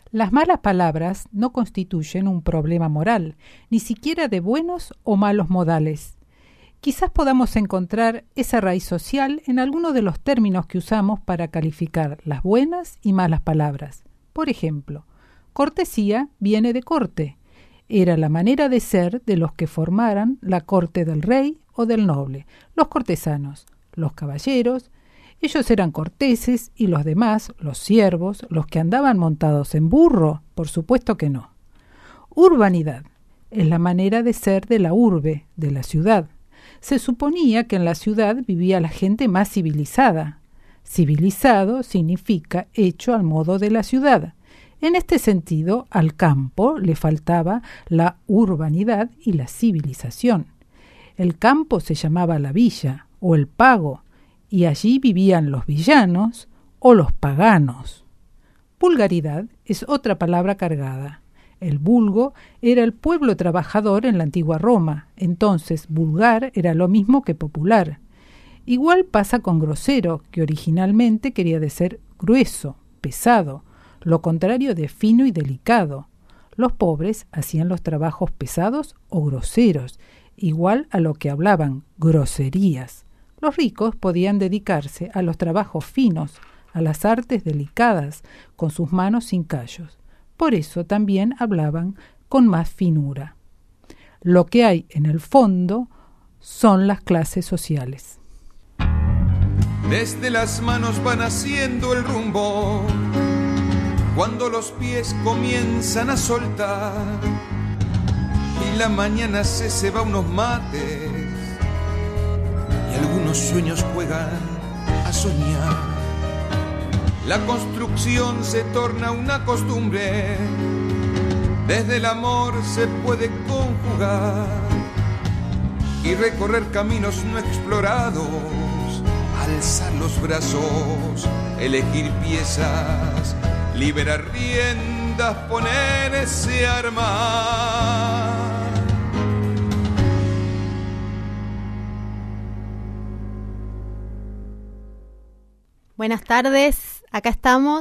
Las malas palabras no constituyen un problema moral, ni siquiera de buenos o malos modales. Quizás podamos encontrar esa raíz social en algunos de los términos que usamos para calificar las buenas y malas palabras. Por ejemplo, cortesía viene de corte. Era la manera de ser de los que formaran la corte del rey o del noble, los cortesanos, los caballeros. Ellos eran corteses y los demás, los siervos, los que andaban montados en burro, por supuesto que no. Urbanidad es la manera de ser de la urbe, de la ciudad. Se suponía que en la ciudad vivía la gente más civilizada. Civilizado significa hecho al modo de la ciudad. En este sentido, al campo le faltaba la urbanidad y la civilización. El campo se llamaba la villa o el pago, y allí vivían los villanos o los paganos. Vulgaridad es otra palabra cargada. El vulgo era el pueblo trabajador en la antigua Roma, entonces vulgar era lo mismo que popular. Igual pasa con grosero, que originalmente quería decir grueso, pesado, lo contrario de fino y delicado. Los pobres hacían los trabajos pesados o groseros, igual a lo que hablaban, groserías. Los ricos podían dedicarse a los trabajos finos, a las artes delicadas, con sus manos sin callos. Por eso también hablaban con más finura. Lo que hay en el fondo son las clases sociales. Desde las manos van haciendo el rumbo, cuando los pies comienzan a soltar y la mañana se ceba unos mates y algunos sueños juegan a soñar. La construcción se torna una costumbre, desde el amor se puede conjugar y recorrer caminos no explorados, alzar los brazos, elegir piezas, liberar riendas, ponerse a armar. Buenas tardes, acá estamos.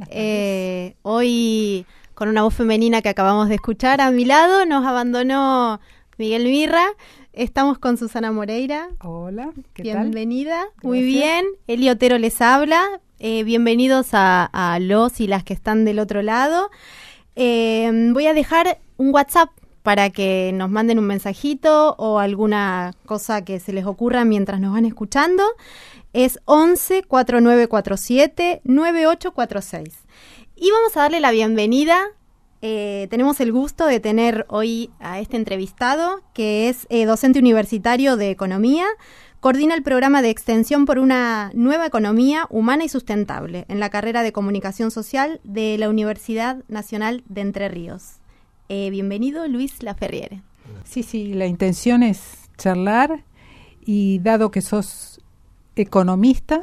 Hoy con una voz femenina que acabamos de escuchar a mi lado, nos abandonó Miguel Mirra. Estamos con Susana Moreira. Hola, ¿qué Bienvenida. tal? Muy bien. Eli Otero les habla. Bienvenidos a los y las que están del otro lado. Voy a dejar un WhatsApp para que nos manden un mensajito o alguna cosa que se les ocurra mientras nos van escuchando. Es 11 4947 9846. Y vamos a darle la bienvenida. Tenemos el gusto de tener hoy a este entrevistado, que es docente universitario de Economía. Coordina el programa de extensión por una nueva economía humana y sustentable en la carrera de Comunicación Social de la Universidad Nacional de Entre Ríos. Bienvenido, Luis Laferriere. Sí, la intención es charlar y dado que sos economista,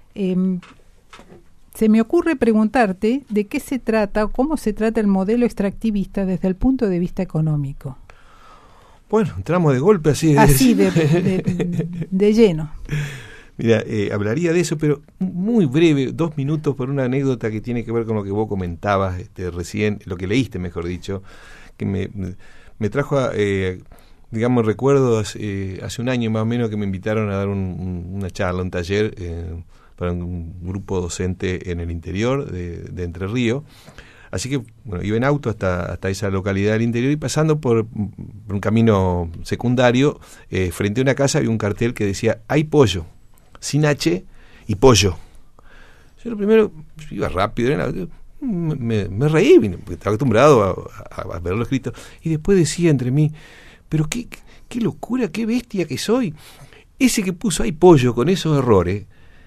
se me ocurre preguntarte de qué se trata o cómo se trata el modelo extractivista desde el punto de vista económico. Bueno, entramos de golpe así de lleno. Mira, hablaría de eso, pero muy breve, 2 minutos por una anécdota que tiene que ver con lo que vos comentabas recién, lo que leíste, mejor dicho, que me trajo digamos, recuerdo hace un año más o menos que me invitaron a dar una charla, un taller para un grupo docente en el interior de Entre Ríos. Así que, bueno, iba en auto hasta esa localidad del interior y pasando por un camino secundario, frente a una casa había un cartel que decía, hay pollo, sin H y pollo. Yo lo primero, iba rápido, me reí, porque estaba acostumbrado a verlo escrito, y después decía entre mí, pero qué locura, qué bestia que soy. Ese que puso ahí pollo con esos errores,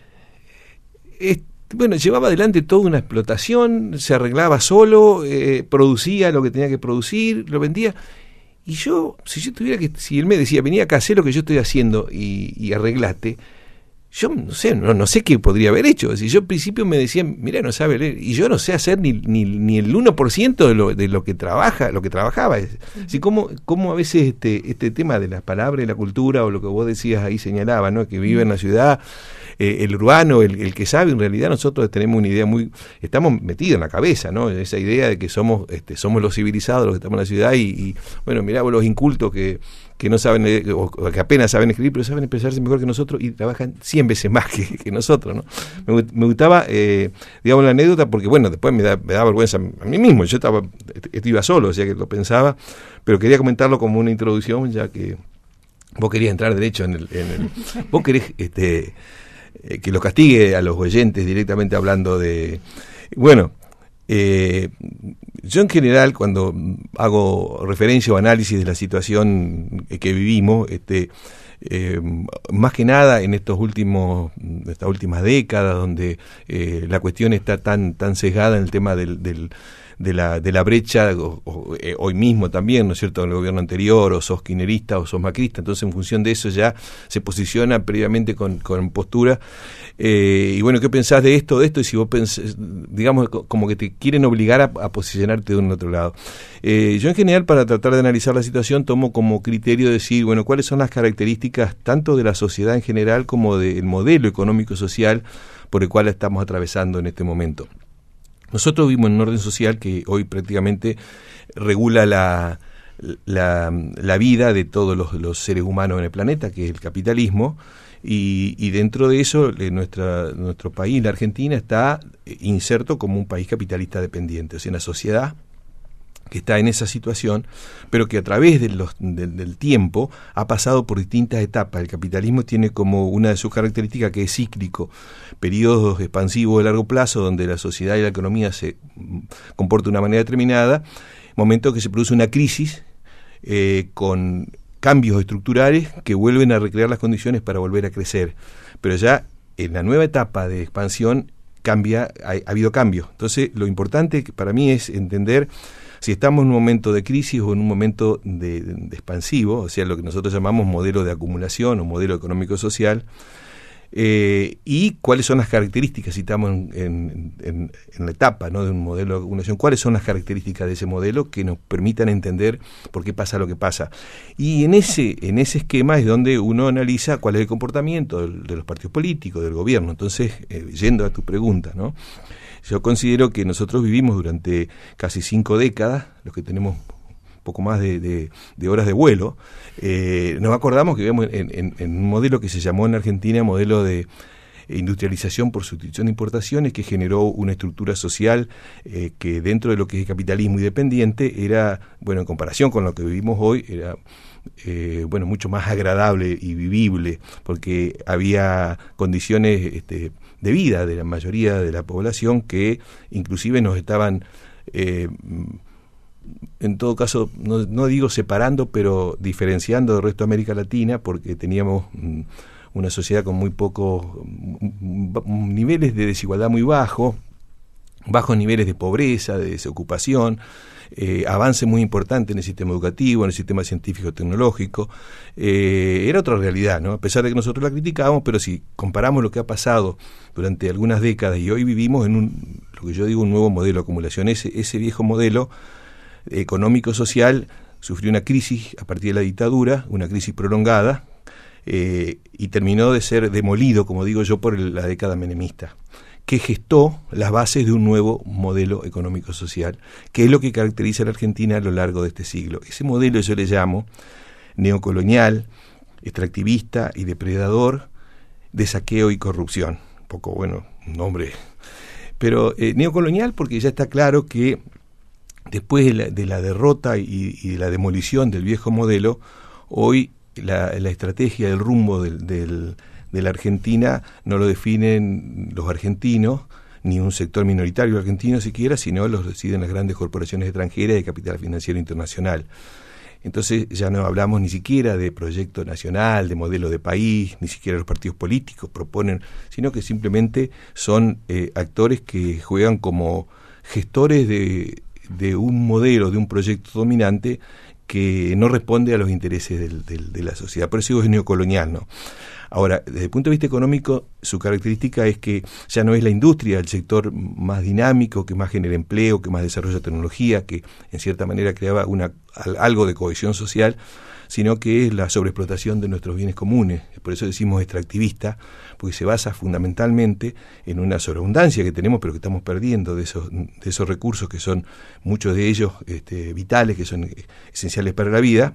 bueno, llevaba adelante toda una explotación, se arreglaba solo, producía lo que tenía que producir, lo vendía. Y yo, si él me decía, vení acá, hacé lo que yo estoy haciendo y arreglate, yo no sé qué podría haber hecho. Es decir, yo al principio me decían, mira, no sabe leer, y yo no sé hacer ni el 1% de lo que trabajaba. Es decir, cómo a veces este tema de las palabras y la cultura, o lo que vos decías ahí señalaba, ¿no? Que vive en la ciudad, el urbano, el que sabe, en realidad nosotros tenemos una idea estamos metidos en la cabeza, ¿no? Esa idea de que somos los civilizados, los que estamos en la ciudad, y bueno, mirá vos los incultos que no saben leer, o que apenas saben escribir, pero saben expresarse mejor que nosotros y trabajan 100 veces más que nosotros, ¿no? Me gustaba, digamos, la anécdota, porque bueno, después me da vergüenza a mí mismo. Yo iba solo, o sea que lo pensaba, pero quería comentarlo como una introducción, ya que vos querías entrar derecho en el vos querés que los castigue a los oyentes directamente hablando de... Bueno, yo en general, cuando hago referencia o análisis de la situación que vivimos, más que nada en estas últimas décadas, donde la cuestión está tan sesgada en el tema de la brecha, hoy mismo también, ¿no es cierto?, en el gobierno anterior, o sos kirchnerista o sos macrista, entonces en función de eso ya se posiciona previamente con postura. Y bueno, ¿qué pensás de esto? Y si vos pensás, digamos, como que te quieren obligar a posicionarte de un otro lado. Yo en general, para tratar de analizar la situación, tomo como criterio decir, bueno, cuáles son las características tanto de la sociedad en general como del modelo económico-social por el cual estamos atravesando en este momento. Nosotros vivimos en un orden social que hoy prácticamente regula la vida de todos los seres humanos en el planeta, que es el capitalismo, y dentro de eso nuestro país, la Argentina, está inserto como un país capitalista dependiente, o sea, una sociedad que está en esa situación, pero que a través del tiempo ha pasado por distintas etapas. El capitalismo tiene como una de sus características que es cíclico, periodos expansivos de largo plazo donde la sociedad y la economía se comportan de una manera determinada, momento que se produce una crisis con cambios estructurales que vuelven a recrear las condiciones para volver a crecer. Pero ya en la nueva etapa de expansión ha habido cambios. Entonces, lo importante para mí es entender si estamos en un momento de crisis o en un momento de expansivo, o sea, lo que nosotros llamamos modelo de acumulación o modelo económico-social, y cuáles son las características, si estamos en la etapa, ¿no?, de un modelo de acumulación, cuáles son las características de ese modelo que nos permitan entender por qué pasa lo que pasa. Y en ese esquema es donde uno analiza cuál es el comportamiento de los partidos políticos, del gobierno. Entonces, yendo a tu pregunta, ¿no?, yo considero que nosotros vivimos durante casi 5 décadas, los que tenemos poco más de horas de vuelo, nos acordamos que vivimos en un modelo que se llamó en Argentina modelo de industrialización por sustitución de importaciones, que generó una estructura social que dentro de lo que es el capitalismo independiente era, bueno, en comparación con lo que vivimos hoy, era mucho más agradable y vivible, porque había condiciones de vida de la mayoría de la población que inclusive nos estaban en todo caso, no digo separando, pero diferenciando del resto de América Latina, porque teníamos una sociedad con muy pocos niveles de desigualdad muy bajos niveles de pobreza, de desocupación, avance muy importante en el sistema educativo, en el sistema científico-tecnológico. Era otra realidad, ¿no? A pesar de que nosotros la criticábamos, pero si comparamos lo que ha pasado durante algunas décadas y hoy vivimos en lo que yo digo un nuevo modelo de acumulación, ese viejo modelo económico-social sufrió una crisis a partir de la dictadura, una crisis prolongada, y terminó de ser demolido, como digo yo, por la década menemista, que gestó las bases de un nuevo modelo económico-social, que es lo que caracteriza a la Argentina a lo largo de este siglo. Ese modelo yo le llamo neocolonial, extractivista y depredador, de saqueo y corrupción. Un poco, bueno, un nombre. Pero neocolonial porque ya está claro que después de la derrota y de la demolición del viejo modelo, hoy la estrategia, el rumbo de la Argentina no lo definen los argentinos, ni un sector minoritario argentino siquiera, sino los deciden las grandes corporaciones extranjeras de capital financiero internacional. Entonces ya no hablamos ni siquiera de proyecto nacional, de modelo de país, ni siquiera los partidos políticos proponen, sino que simplemente son actores que juegan como gestores de un modelo, de un proyecto dominante que no responde a los intereses de la sociedad. Por eso es neocolonial, ¿no? Ahora, desde el punto de vista económico, su característica es que ya no es la industria el sector más dinámico, que más genera empleo, que más desarrolla tecnología, que en cierta manera creaba algo de cohesión social, sino que es la sobreexplotación de nuestros bienes comunes. Por eso decimos extractivista, porque se basa fundamentalmente en una sobreabundancia que tenemos, pero que estamos perdiendo de esos recursos que son, muchos de ellos vitales, que son esenciales para la vida,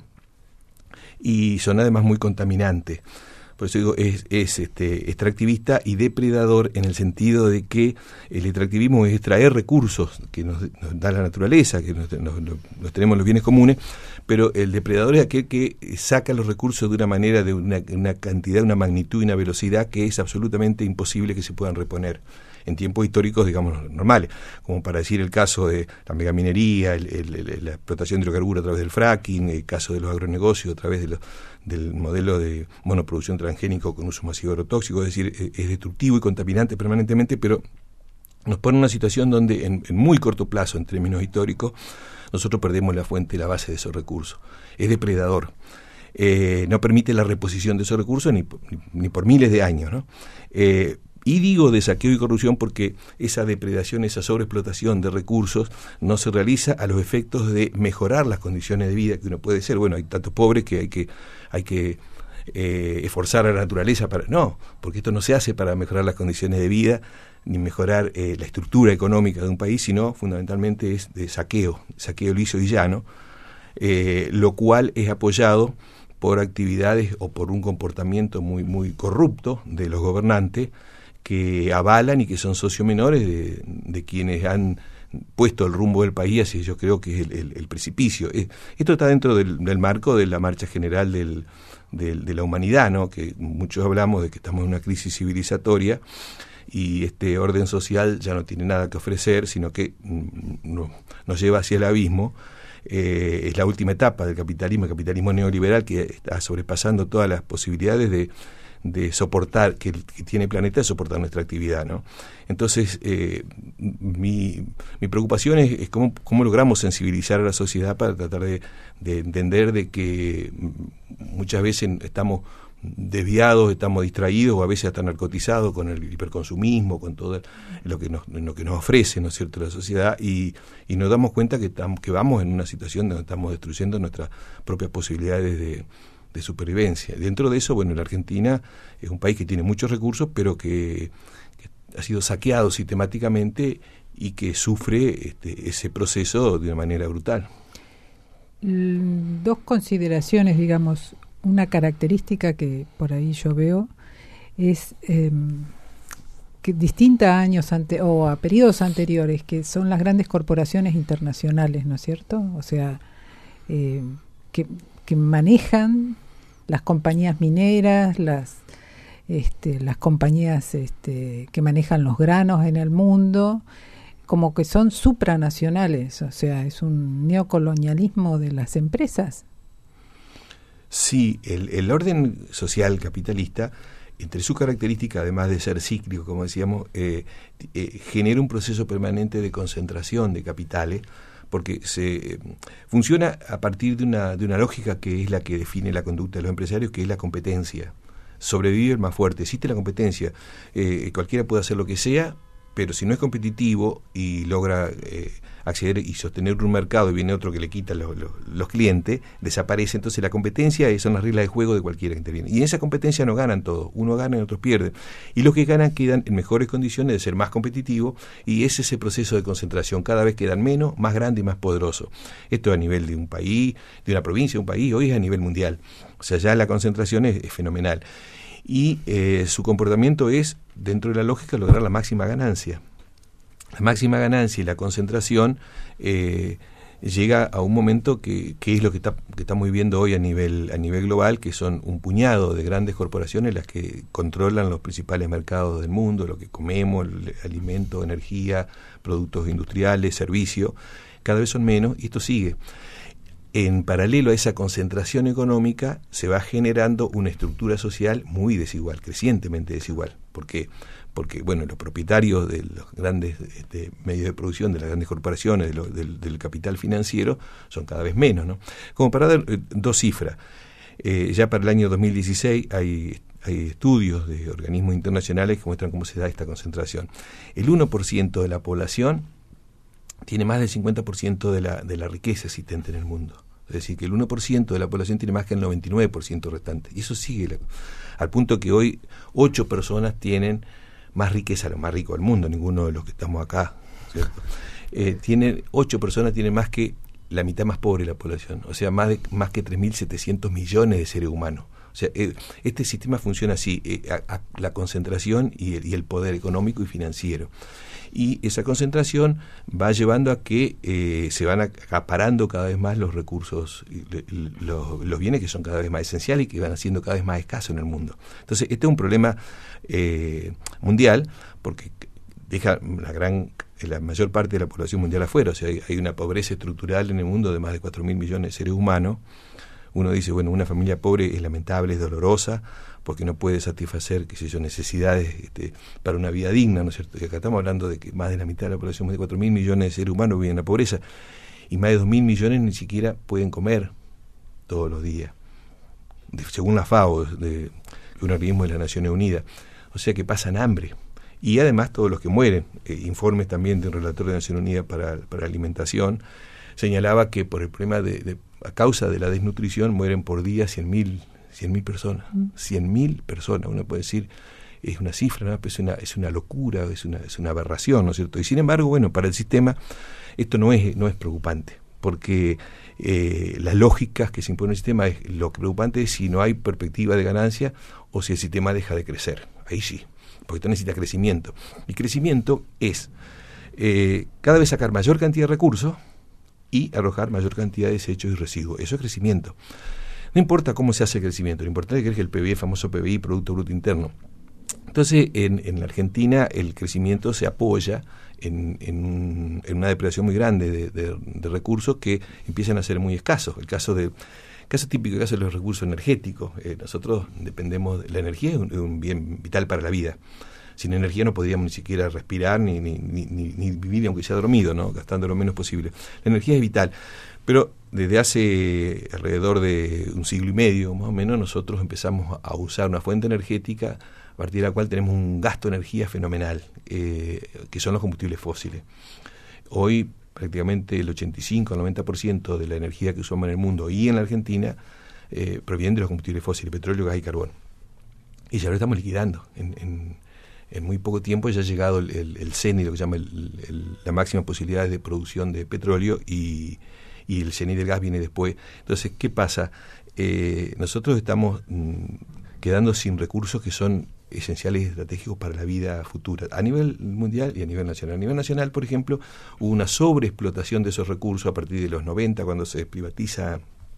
y son además muy contaminantes. Por eso digo, es extractivista y depredador, en el sentido de que el extractivismo es extraer recursos que nos da la naturaleza, que nos tenemos los bienes comunes, pero el depredador es aquel que saca los recursos de una manera, de una cantidad, una magnitud y una velocidad que es absolutamente imposible que se puedan reponer en tiempos históricos, digamos, normales, como para decir el caso de la megaminería, la explotación de hidrocarburos a través del fracking, el caso de los agronegocios a través del modelo de monoproducción transgénico con uso masivo agrotóxico. Es decir, es destructivo y contaminante permanentemente, pero nos pone en una situación donde en muy corto plazo, en términos históricos, nosotros perdemos la fuente, la base de esos recursos. Es depredador. No permite la reposición de esos recursos ni por miles de años, ¿no? Y digo de saqueo y corrupción porque esa depredación, esa sobreexplotación de recursos no se realiza a los efectos de mejorar las condiciones de vida que uno puede ser. Bueno, hay tantos pobres que hay que esforzar a la naturaleza para... No, porque esto no se hace para mejorar las condiciones de vida ni mejorar la estructura económica de un país, sino fundamentalmente es de saqueo liso y llano, lo cual es apoyado por actividades o por un comportamiento muy, muy corrupto de los gobernantes, que avalan y que son socios menores de quienes han puesto el rumbo del país hacia, yo creo que es el precipicio. Esto está dentro del marco de la marcha general de la humanidad, ¿no? Que muchos hablamos de que estamos en una crisis civilizatoria y este orden social ya no tiene nada que ofrecer, sino que nos lleva hacia el abismo. Es la última etapa del capitalismo, el capitalismo neoliberal, que está sobrepasando todas las posibilidades de soportar, que tiene el planeta, de soportar nuestra actividad, ¿no? Entonces, mi preocupación es cómo logramos sensibilizar a la sociedad para tratar de entender de que muchas veces estamos desviados, estamos distraídos o a veces hasta narcotizados con el hiperconsumismo, con todo lo que nos ofrece, ¿no es cierto?, la sociedad, y nos damos cuenta que vamos en una situación donde estamos destruyendo nuestras propias posibilidades de supervivencia. Dentro de eso, bueno, la Argentina es un país que tiene muchos recursos, pero que ha sido saqueado sistemáticamente y que sufre ese proceso de una manera brutal. Dos consideraciones, digamos. Una característica que por ahí yo veo es que distinta a años o a periodos anteriores, que son las grandes corporaciones internacionales, ¿no es cierto? O sea, que manejan las compañías mineras, las compañías que manejan los granos en el mundo, como que son supranacionales. O sea, es un neocolonialismo de las empresas. Sí, el orden social capitalista, entre su característica, además de ser cíclico, como decíamos, genera un proceso permanente de concentración de capitales, porque se funciona a partir de una lógica que es la que define la conducta de los empresarios, que es la competencia. Sobrevive el más fuerte. Existe la competencia. Cualquiera puede hacer lo que sea, pero si no es competitivo y logra acceder y sostener un mercado y viene otro que le quita los clientes, desaparece. Entonces la competencia son las reglas de juego de cualquiera que interviene. Y en esa competencia no ganan todos, unos ganan y otros pierden. Y los que ganan quedan en mejores condiciones de ser más competitivos, y es ese proceso de concentración. Cada vez quedan menos, más grande y más poderoso. Esto a nivel de un país, de una provincia, de un país, hoy es a nivel mundial. O sea, ya la concentración es fenomenal. Y su comportamiento es, dentro de la lógica, lograr la máxima ganancia. La máxima ganancia y la concentración llega a un momento que es lo que estamos viviendo hoy a nivel global, que son un puñado de grandes corporaciones las que controlan los principales mercados del mundo, lo que comemos, alimento, energía, productos industriales, servicios. Cada vez son menos y esto sigue. en paralelo a esa concentración económica se va generando una estructura social muy desigual, crecientemente desigual. ¿Por qué? Porque, bueno, los propietarios de los grandes medios de producción, de las grandes corporaciones, del capital financiero, son cada vez menos, ¿no? Como para dar dos cifras, ya para el año 2016 hay estudios de organismos internacionales que muestran cómo se da esta concentración. El 1% de la población tiene más del 50% de la riqueza existente en el mundo. Es decir, que el 1% de la población tiene más que el 99% restante. Y eso sigue al punto que hoy 8 personas tienen más riqueza, lo más rico del mundo, ninguno de los que estamos acá, ¿cierto? 8 personas tienen más que la mitad más pobre de la población, o sea, más que 3.700 millones de seres humanos. O sea, este sistema funciona así, la concentración y el poder económico y financiero. Y esa concentración va llevando a que se van acaparando cada vez más los recursos, los bienes que son cada vez más esenciales y que van siendo cada vez más escasos en el mundo. Entonces, este es un problema mundial, porque deja la mayor parte de la población mundial afuera. O sea, hay una pobreza estructural en el mundo de más de 4.000 millones de seres humanos. Uno dice, bueno, una familia pobre es lamentable, es dolorosa, porque no puede satisfacer, qué sé yo, necesidades para una vida digna, ¿no es cierto? Y acá estamos hablando de que más de la mitad de la población, más de 4.000 millones de seres humanos viven en la pobreza, y más de 2.000 millones ni siquiera pueden comer todos los días, según la FAO, un organismo de las Naciones Unidas. O sea que pasan hambre. Y además todos los que mueren, informes también del relator de Naciones Unidas para alimentación, señalaba que por el problema a causa de la desnutrición mueren por día 100.000 personas. 100.000 personas, uno puede decir, es una cifra, ¿no? Pues es una locura, es una aberración, ¿no es cierto? Y sin embargo, bueno, para el sistema esto no es preocupante, porque las lógicas que se impone en el sistema, lo preocupante es si no hay perspectiva de ganancia o si el sistema deja de crecer. Ahí sí, porque esto necesita crecimiento. Y crecimiento es cada vez sacar mayor cantidad de recursos y arrojar mayor cantidad de desechos y residuos. Eso es crecimiento. No importa cómo se hace el crecimiento, lo importante es que el PBI, el famoso PBI, Producto Bruto Interno. Entonces, en la Argentina el crecimiento se apoya en una depredación muy grande de recursos que empiezan a ser muy escasos. El caso típico, el caso de los recursos energéticos. Nosotros dependemos, la energía es un bien vital para la vida. Sin energía no podríamos ni siquiera respirar ni vivir, aunque sea dormido, ¿no? Gastando lo menos posible. La energía es vital. Pero desde hace alrededor de un siglo y medio, más o menos, nosotros empezamos a usar una fuente energética a partir de la cual tenemos un gasto de energía fenomenal, que son los combustibles fósiles. Hoy prácticamente el 85 al 90% de la energía que usamos en el mundo y en la Argentina proviene de los combustibles fósiles, petróleo, gas y carbón. Y ya lo estamos liquidando. En muy poco tiempo ya ha llegado el CENI, lo que se llama la máxima posibilidad de producción de petróleo, y el CENI del gas viene después. Entonces, ¿qué pasa? Nosotros estamos quedando sin recursos que son esenciales y estratégicos para la vida futura, a nivel mundial y a nivel nacional. A nivel nacional, por ejemplo, hubo una sobreexplotación de esos recursos a partir de los 90, cuando se privatiza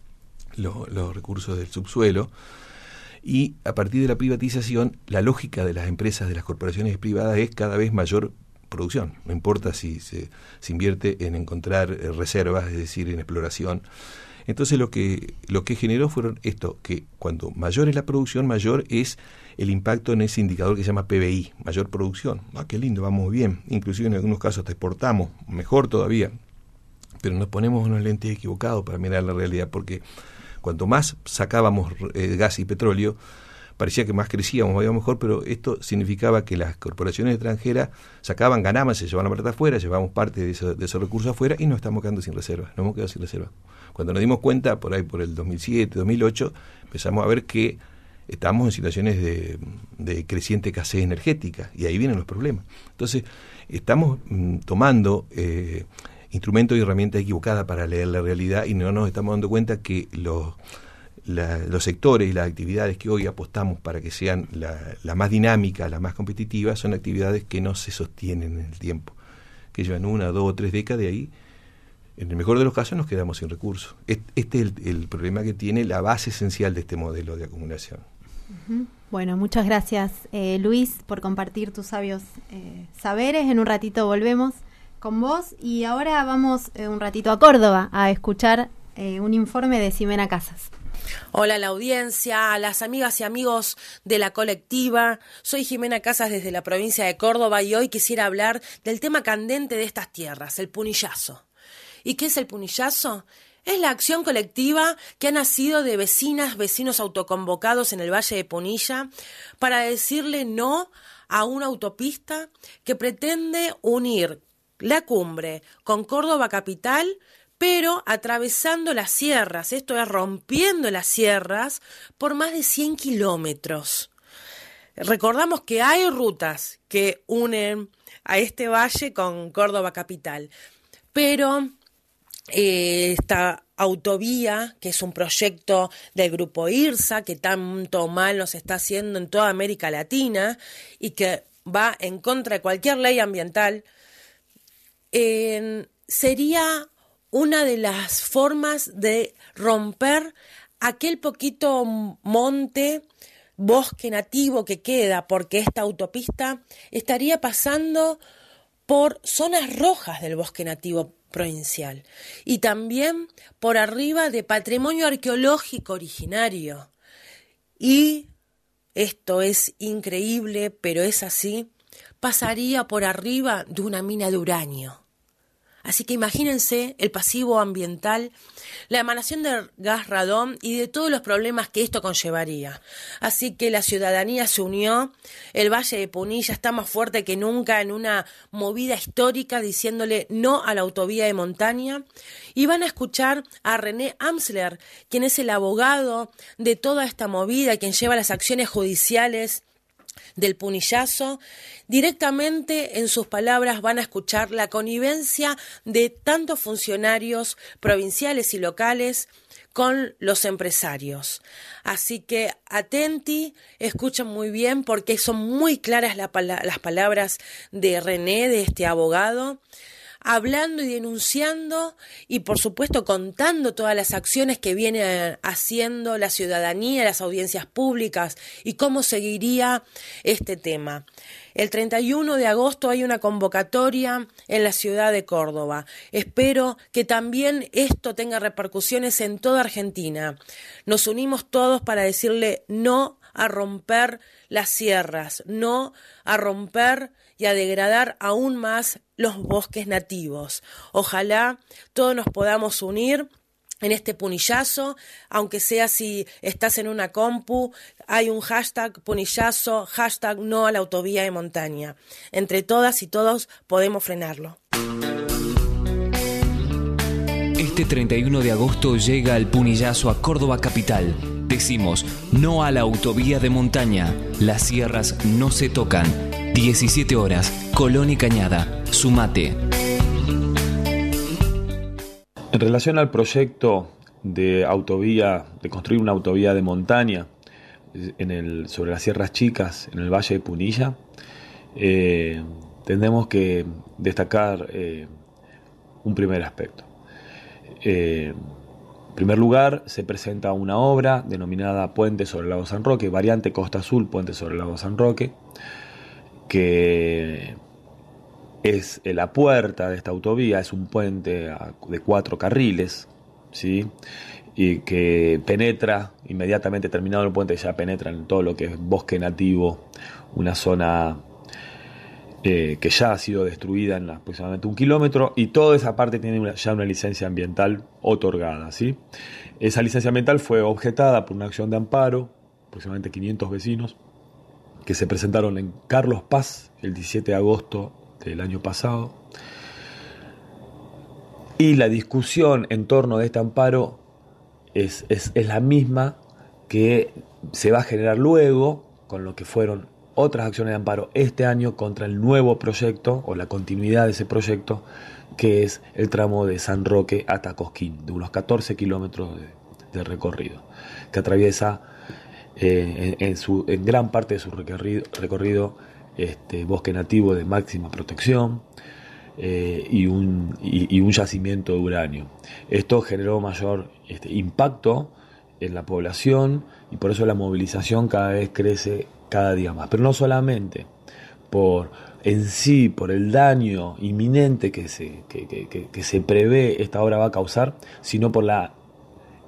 los recursos del subsuelo. Y a partir de la privatización, la lógica de las empresas, de las corporaciones privadas, es cada vez mayor producción. No importa si se invierte en encontrar reservas, es decir, en exploración. Entonces lo que generó fueron esto, que cuando mayor es la producción, mayor es el impacto en ese indicador que se llama PBI, mayor producción. Ah, qué lindo, vamos bien. Inclusive en algunos casos te exportamos, mejor todavía. Pero nos ponemos unos lentes equivocados para mirar la realidad, porque cuanto más sacábamos gas y petróleo, parecía que más crecíamos, íbamos mejor, pero esto significaba que las corporaciones extranjeras sacaban, ganaban, se llevaban la plata afuera, llevábamos parte de esos recursos afuera y nos estamos quedando sin reservas, nos hemos quedado sin reservas. Cuando nos dimos cuenta, por ahí por el 2007, 2008, empezamos a ver que estábamos en situaciones de creciente escasez energética, y ahí vienen los problemas. Entonces, estamos tomando instrumentos y herramientas equivocadas para leer la realidad, y no nos estamos dando cuenta que los sectores y las actividades que hoy apostamos para que sean la más dinámica, la más competitiva, son actividades que no se sostienen en el tiempo, que llevan 1, 2 o 3 décadas, y ahí, en el mejor de los casos, nos quedamos sin recursos. Este es el problema que tiene la base esencial de este modelo de acumulación. Uh-huh. Bueno, muchas gracias, Luis, por compartir tus sabios saberes. En un ratito volvemos con vos, y ahora vamos un ratito a Córdoba a escuchar un informe de Ximena Casas. Hola a la audiencia, a las amigas y amigos de la colectiva. Soy Ximena Casas desde la provincia de Córdoba y hoy quisiera hablar del tema candente de estas tierras, el punillazo. ¿Y qué es el punillazo? Es la acción colectiva que ha nacido de vecinos autoconvocados en el Valle de Punilla para decirle no a una autopista que pretende unir la cumbre con Córdoba capital, pero atravesando las sierras, esto es rompiendo las sierras por más de 100 kilómetros. Recordamos que hay rutas que unen a este valle con Córdoba capital, pero esta autovía, que es un proyecto del grupo IRSA, que tanto mal nos está haciendo en toda América Latina y que va en contra de cualquier ley ambiental, sería una de las formas de romper aquel poquito monte, bosque nativo que queda, porque esta autopista estaría pasando por zonas rojas del bosque nativo provincial y también por arriba de patrimonio arqueológico originario. Y esto es increíble, pero es así, pasaría por arriba de una mina de uranio. Así que imagínense el pasivo ambiental, la emanación de gas radón y de todos los problemas que esto conllevaría. Así que la ciudadanía se unió, el Valle de Punilla está más fuerte que nunca en una movida histórica diciéndole no a la autovía de montaña, y van a escuchar a René Amsler, quien es el abogado de toda esta movida, quien lleva las acciones judiciales del punillazo. Directamente en sus palabras van a escuchar la connivencia de tantos funcionarios provinciales y locales con los empresarios. Así que atenti, escuchen muy bien porque son muy claras las palabras de René, de este abogado, hablando y denunciando y por supuesto contando todas las acciones que viene haciendo la ciudadanía, las audiencias públicas y cómo seguiría este tema. El 31 de agosto hay una convocatoria en la ciudad de Córdoba. Espero que también esto tenga repercusiones en toda Argentina. Nos unimos todos para decirle no a romper las sierras, no a romper y a degradar aún más los bosques nativos. Ojalá todos nos podamos unir en este punillazo, aunque sea si estás en una compu, hay un hashtag punillazo, hashtag no a la autovía de montaña. Entre todas y todos podemos frenarlo. Este 31 de agosto llega el punillazo a Córdoba capital. Decimos no a la autovía de montaña. Las sierras no se tocan. 17 horas, Colón y Cañada. Sumate. En relación al proyecto de autovía, de construir una autovía de montaña sobre las Sierras Chicas, en el Valle de Punilla, tenemos que destacar un primer aspecto. En primer lugar, se presenta una obra denominada Puente sobre el Lago San Roque, variante Costa Azul, Puente sobre el Lago San Roque, que es la puerta de esta autovía, es un puente de 4 carriles, ¿sí? Y que penetra, inmediatamente terminado el puente, ya penetra en todo lo que es bosque nativo, una zona que ya ha sido destruida en aproximadamente 1 kilómetro, y toda esa parte tiene ya una licencia ambiental otorgada, ¿sí? Esa licencia ambiental fue objetada por una acción de amparo, aproximadamente 500 vecinos, que se presentaron en Carlos Paz el 17 de agosto del año pasado. Y la discusión en torno de este amparo es la misma que se va a generar luego con lo que fueron otras acciones de amparo este año contra el nuevo proyecto o la continuidad de ese proyecto, que es el tramo de San Roque hasta Cosquín, de unos 14 kilómetros de recorrido, que atraviesa en gran parte de su recorrido bosque nativo de máxima protección y un yacimiento de uranio. Esto generó mayor impacto en la población y por eso la movilización cada vez crece cada día más. Pero no solamente por el daño inminente que se prevé esta obra va a causar, sino por la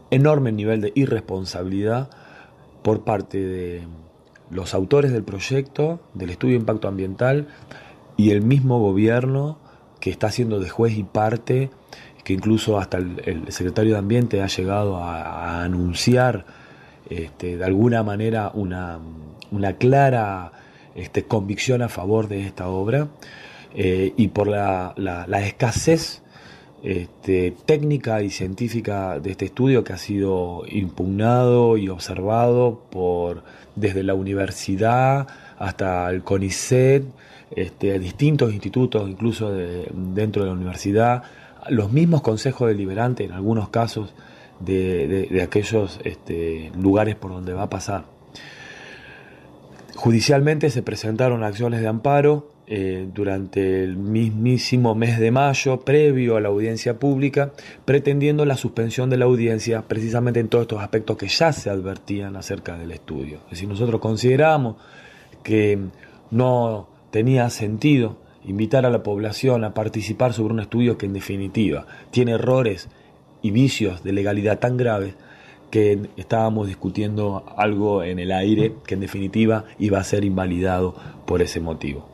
enorme nivel de irresponsabilidad por parte de los autores del proyecto, del estudio de impacto ambiental y el mismo gobierno que está haciendo de juez y parte, que incluso hasta el secretario de Ambiente ha llegado a anunciar de alguna manera una clara convicción a favor de esta obra, y por la escasez técnica y científica de este estudio, que ha sido impugnado y observado desde la universidad hasta el CONICET, distintos institutos, incluso dentro de la universidad, los mismos consejos deliberantes en algunos casos de aquellos lugares por donde va a pasar. Judicialmente se presentaron acciones de amparo durante el mismísimo mes de mayo, previo a la audiencia pública, pretendiendo la suspensión de la audiencia precisamente en todos estos aspectos que ya se advertían acerca del estudio. Es decir, nosotros consideramos que no tenía sentido invitar a la población a participar sobre un estudio que en definitiva tiene errores y vicios de legalidad tan graves que estábamos discutiendo algo en el aire que en definitiva iba a ser invalidado por ese motivo.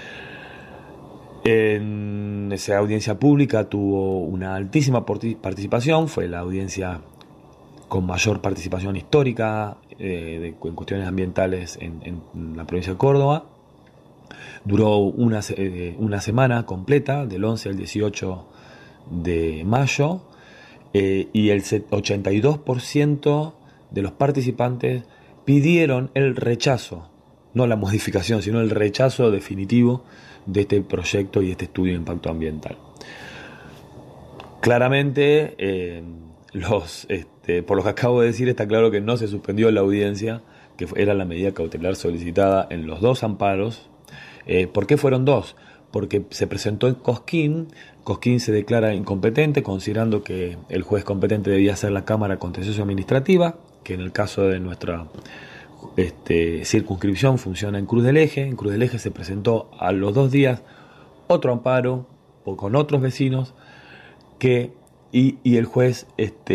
En esa audiencia pública tuvo una altísima participación, fue la audiencia con mayor participación histórica en cuestiones ambientales en la provincia de Córdoba. Duró una semana completa, del 11 al 18 de mayo, y el 82% de los participantes pidieron el rechazo, no la modificación, sino el rechazo definitivo de este proyecto y este estudio de impacto ambiental. Claramente, por lo que acabo de decir, está claro que no se suspendió la audiencia, que era la medida cautelar solicitada en los dos amparos. ¿Por qué fueron dos? Porque se presentó en Cosquín. Cosquín se declara incompetente, considerando que el juez competente debía ser la Cámara Contencioso Administrativa, que en el caso de nuestra circunscripción funciona en Cruz del Eje. En Cruz del Eje se presentó a los 2 días otro amparo con otros vecinos y el juez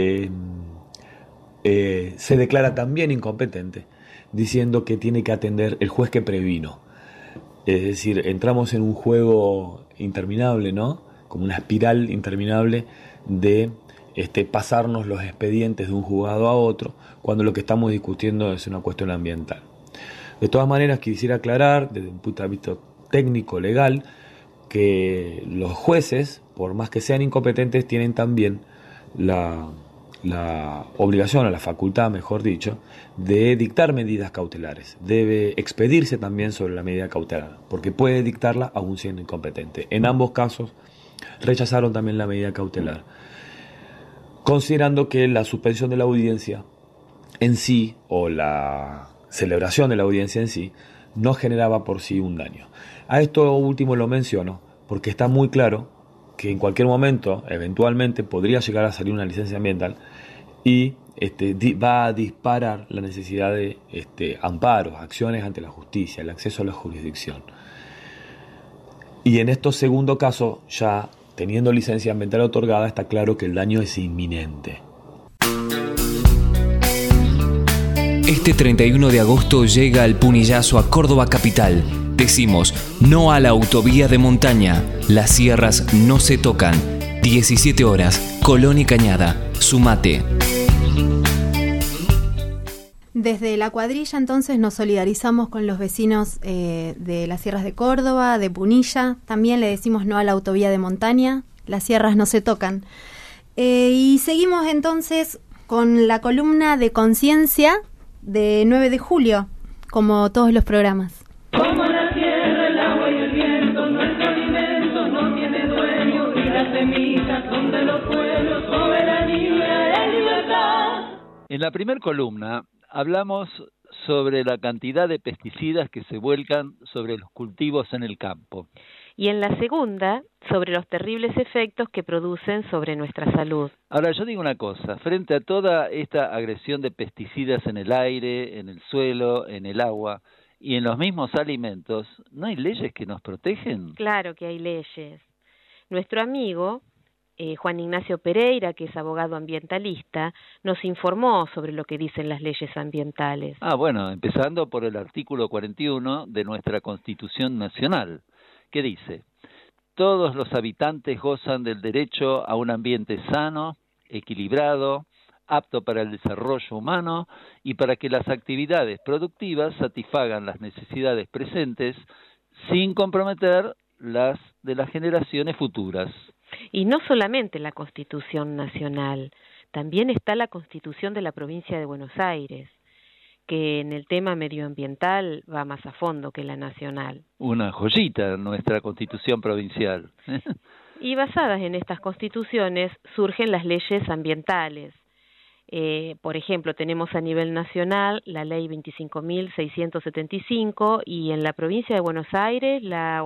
se declara también incompetente, diciendo que tiene que atender el juez que previno. Es decir, entramos en un juego interminable, ¿no? Como una espiral interminable de pasarnos los expedientes de un juzgado a otro, cuando lo que estamos discutiendo es una cuestión ambiental. De todas maneras, quisiera aclarar, desde un punto de vista técnico, legal, que los jueces, por más que sean incompetentes, tienen también la obligación, o la facultad, mejor dicho, de dictar medidas cautelares. Debe expedirse también sobre la medida cautelar, porque puede dictarla aún siendo incompetente. En ambos casos rechazaron también la medida cautelar, considerando que la suspensión de la audiencia en sí, o la celebración de la audiencia en sí, no generaba por sí un daño. A esto último lo menciono porque está muy claro que en cualquier momento, eventualmente, podría llegar a salir una licencia ambiental y va a disparar la necesidad de amparos, acciones ante la justicia, el acceso a la jurisdicción. Y en estos segundo casos, ya teniendo licencia ambiental otorgada, está claro que el daño es inminente. Este 31 de agosto llega el Punillazo a Córdoba capital. Decimos no a la autovía de montaña. Las sierras no se tocan. 17 horas, Colón y Cañada. Sumate. Desde la cuadrilla entonces nos solidarizamos con los vecinos de las sierras de Córdoba, de Punilla. También le decimos no a la autovía de montaña. Las sierras no se tocan. Y seguimos entonces con la columna de conciencia de 9 de julio, como todos los programas. Como la tierra, el agua y el viento, nuestro alimento no tiene dueño, y las semillas son de los pueblos, soberanía y libertad. En la primera columna hablamos sobre la cantidad de pesticidas que se vuelcan sobre los cultivos en el campo. Y en la segunda, sobre los terribles efectos que producen sobre nuestra salud. Ahora, yo digo una cosa, frente a toda esta agresión de pesticidas en el aire, en el suelo, en el agua y en los mismos alimentos, ¿no hay leyes que nos protegen? Claro que hay leyes. Nuestro amigo Juan Ignacio Pereira, que es abogado ambientalista, nos informó sobre lo que dicen las leyes ambientales. Bueno, empezando por el artículo 41 de nuestra Constitución Nacional, que dice: todos los habitantes gozan del derecho a un ambiente sano, equilibrado, apto para el desarrollo humano y para que las actividades productivas satisfagan las necesidades presentes sin comprometer las de las generaciones futuras. Y no solamente la Constitución Nacional, también está la Constitución de la Provincia de Buenos Aires, que en el tema medioambiental va más a fondo que la nacional. Una joyita nuestra Constitución provincial. Y basadas en estas constituciones surgen las leyes ambientales. Por ejemplo, tenemos a nivel nacional la ley 25.675 y en la provincia de Buenos Aires la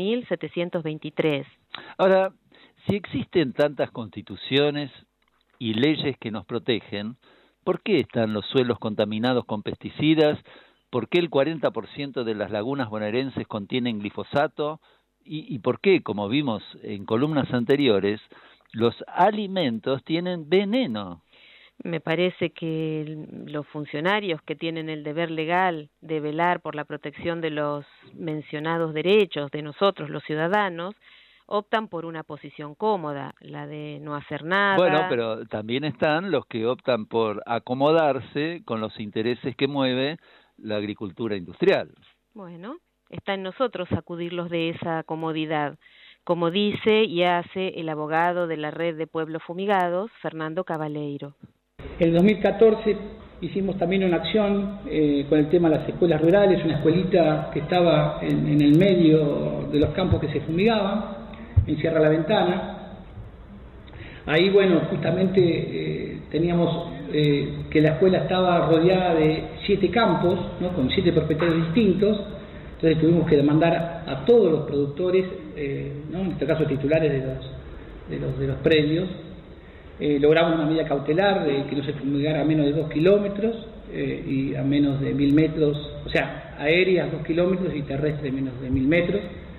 11.723. Ahora, si existen tantas constituciones y leyes que nos protegen, ¿por qué están los suelos contaminados con pesticidas? ¿Por qué el 40% de las lagunas bonaerenses contienen glifosato? ¿Y por qué, como vimos en columnas anteriores, los alimentos tienen veneno? Me parece que los funcionarios que tienen el deber legal de velar por la protección de los mencionados derechos de nosotros, los ciudadanos, optan por una posición cómoda, la de no hacer nada. Bueno, pero también están los que optan por acomodarse con los intereses que mueve la agricultura industrial. Bueno, está en nosotros sacudirlos de esa comodidad, como dice y hace el abogado de la Red de Pueblos Fumigados, Fernando Cabaleiro. En 2014 hicimos también una acción con el tema de las escuelas rurales, una escuelita que estaba en el medio de los campos que se fumigaban, en Sierra La Ventana. Ahí, bueno, justamente teníamos que la escuela estaba rodeada de 7 campos, ¿no?, con 7 propietarios distintos. Entonces tuvimos que demandar a todos los productores, ¿no?, en este caso titulares de los predios. Logramos una medida cautelar de que no se fumigara a menos de 2 kilómetros y a menos de 1000 metros, o sea, aéreas 2 kilómetros y terrestres menos de 1000 metros.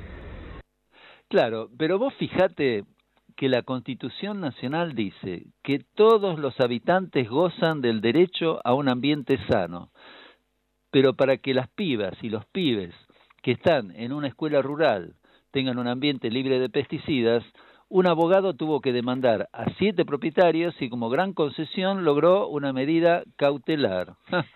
Claro, pero vos fijate que la Constitución Nacional dice que todos los habitantes gozan del derecho a un ambiente sano, pero para que las pibas y los pibes que están en una escuela rural tengan un ambiente libre de pesticidas, un abogado tuvo que demandar a 7 propietarios y como gran concesión logró una medida cautelar.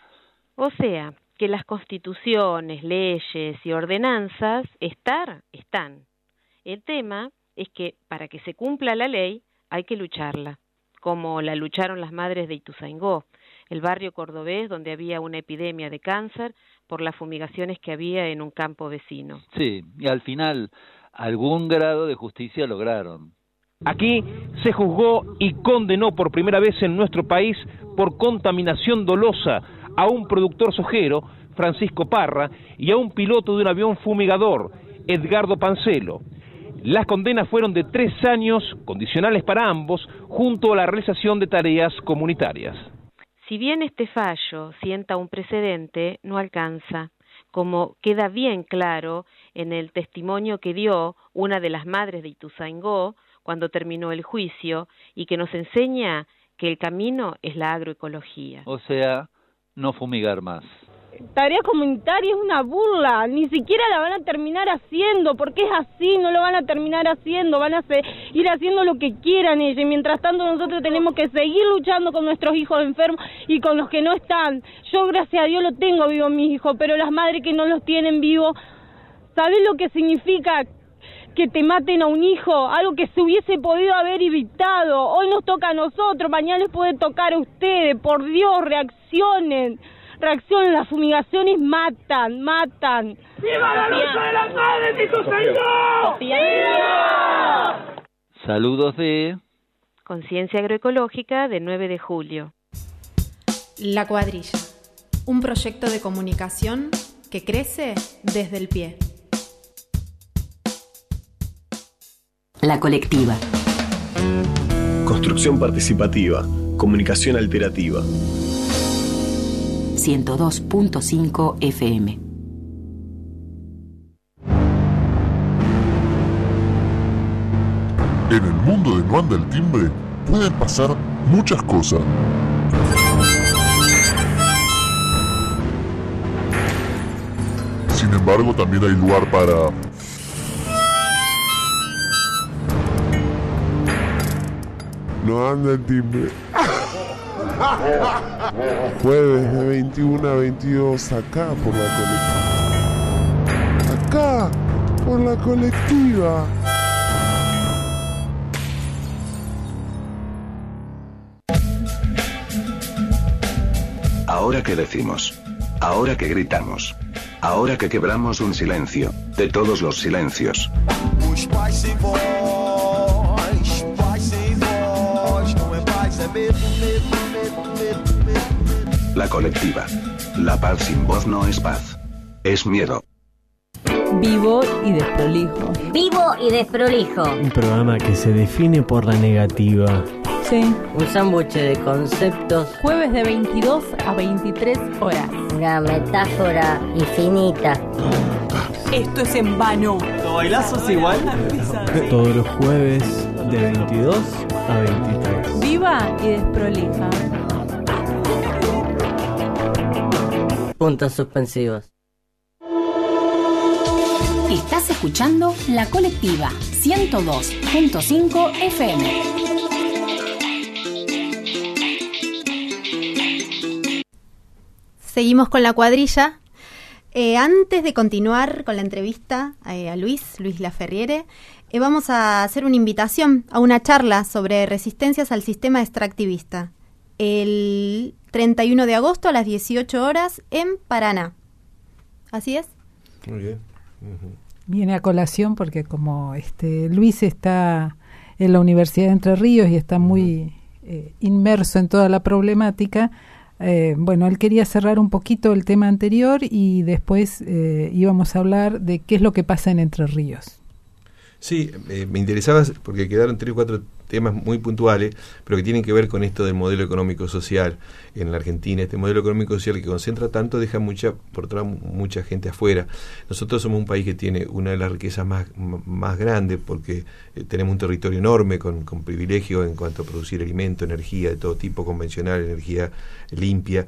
O sea, que las constituciones, leyes y ordenanzas están. El tema es que para que se cumpla la ley hay que lucharla, como la lucharon las madres de Ituzaingó, el barrio cordobés donde había una epidemia de cáncer por las fumigaciones que había en un campo vecino. Sí, y al final algún grado de justicia lograron. Aquí se juzgó y condenó por primera vez en nuestro país por contaminación dolosa a un productor sojero, Francisco Parra, y a un piloto de un avión fumigador, Edgardo Pancelo. Las condenas fueron de 3 años, condicionales para ambos, junto a la realización de tareas comunitarias. Si bien este fallo sienta un precedente, no alcanza, como queda bien claro en el testimonio que dio una de las madres de Ituzaingó cuando terminó el juicio y que nos enseña que el camino es la agroecología. O sea, no fumigar más. Tarea comunitaria es una burla, ni siquiera la van a terminar haciendo, porque es así, no lo van a terminar haciendo, van a ir haciendo lo que quieran ellos, y mientras tanto nosotros tenemos que seguir luchando con nuestros hijos enfermos y con los que no están. Yo gracias a Dios lo tengo vivo mis hijos, pero las madres que no los tienen vivos, ¿sabes lo que significa que te maten a un hijo? Algo que se hubiese podido haber evitado. Hoy nos toca a nosotros, mañana les puede tocar a ustedes. Por Dios, reaccionen, las fumigaciones matan. ¡Viva la lucha de las madres de Ituzaingó! ¡Viva! Saludos de Conciencia Agroecológica de 9 de julio. La Cuadrilla, un proyecto de comunicación que crece desde el pie. La Colectiva. Construcción participativa. Comunicación alterativa. 102.5 FM. En el mundo de No Anda el Timbre pueden pasar muchas cosas. Sin embargo, también hay lugar para... No anda el timbre. Jueves de 21 a 22 acá por la colectiva. Acá por la colectiva. Ahora que decimos. Ahora que gritamos. Ahora que quebramos un silencio, de todos los silencios. La colectiva. La paz sin voz no es paz. Es miedo. Vivo y desprolijo. Vivo y desprolijo. Un programa que se define por la negativa. Sí. Un sándwich de conceptos. Jueves de 22 a 23 horas. Una metáfora infinita. Esto es en vano. ¿Lo bailazos igual? Todos los jueves de 22 a 23. Viva y desprolija. Puntos suspensivos. Estás escuchando La Colectiva 102.5 FM. Seguimos con la cuadrilla. Antes de continuar con la entrevista a Luis Laferriere, vamos a hacer una invitación a una charla sobre resistencias al sistema extractivista. El 31 de agosto a las 18 horas en Paraná. ¿Así es? Muy bien. Viene a colación porque como Luis está en la Universidad de Entre Ríos y está muy inmerso en toda la problemática, bueno, él quería cerrar un poquito el tema anterior y después íbamos a hablar de qué es lo que pasa en Entre Ríos. Sí, me interesaba porque quedaron 3 o 4 temas muy puntuales, pero que tienen que ver con esto del modelo económico-social en la Argentina. Este modelo económico-social que concentra tanto deja mucha gente afuera. Nosotros somos un país que tiene una de las riquezas más grandes porque tenemos un territorio enorme con privilegios en cuanto a producir alimento, energía de todo tipo, convencional, energía limpia.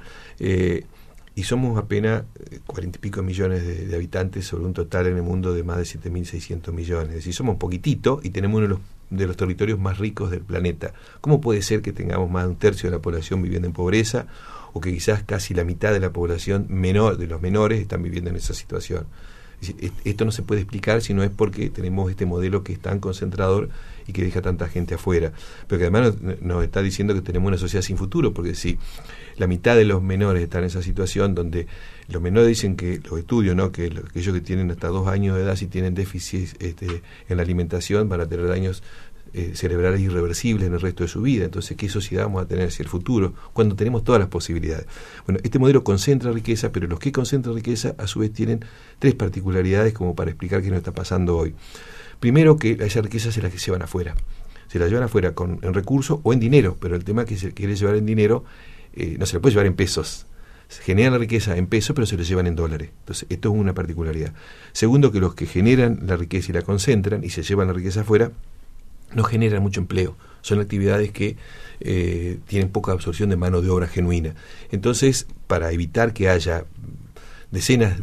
Y somos apenas 40 y pico millones de habitantes sobre un total en el mundo de más de 7.600 millones. Es decir, somos poquitito y tenemos uno de los territorios más ricos del planeta. ¿Cómo puede ser que tengamos más de un tercio de la población viviendo en pobreza o que quizás casi la mitad de la población de los menores están viviendo en esa situación? Es decir, esto no se puede explicar si no es porque tenemos este modelo que es tan concentrador y que deja tanta gente afuera, pero que además nos está diciendo que tenemos una sociedad sin futuro, porque si la mitad de los menores están en esa situación donde los menores dicen que los estudios, ¿no?, que aquellos que tienen hasta 2 años de edad, si tienen déficit en la alimentación, van a tener daños cerebrales irreversibles en el resto de su vida. Entonces, ¿qué sociedad vamos a tener hacia el futuro cuando tenemos todas las posibilidades? Bueno, este modelo concentra riqueza, pero los que concentran riqueza a su vez tienen 3 particularidades como para explicar qué nos está pasando hoy. Primero, que esa riqueza se la llevan afuera. Se la llevan afuera en recursos o en dinero, pero el tema es que se quiere llevar en dinero, no se la puede llevar en pesos. Se genera la riqueza en pesos, pero se lo llevan en dólares. Entonces, esto es una particularidad. Segundo, que los que generan la riqueza y la concentran y se llevan la riqueza afuera, no generan mucho empleo. Son actividades que tienen poca absorción de mano de obra genuina. Entonces, para evitar que haya decenas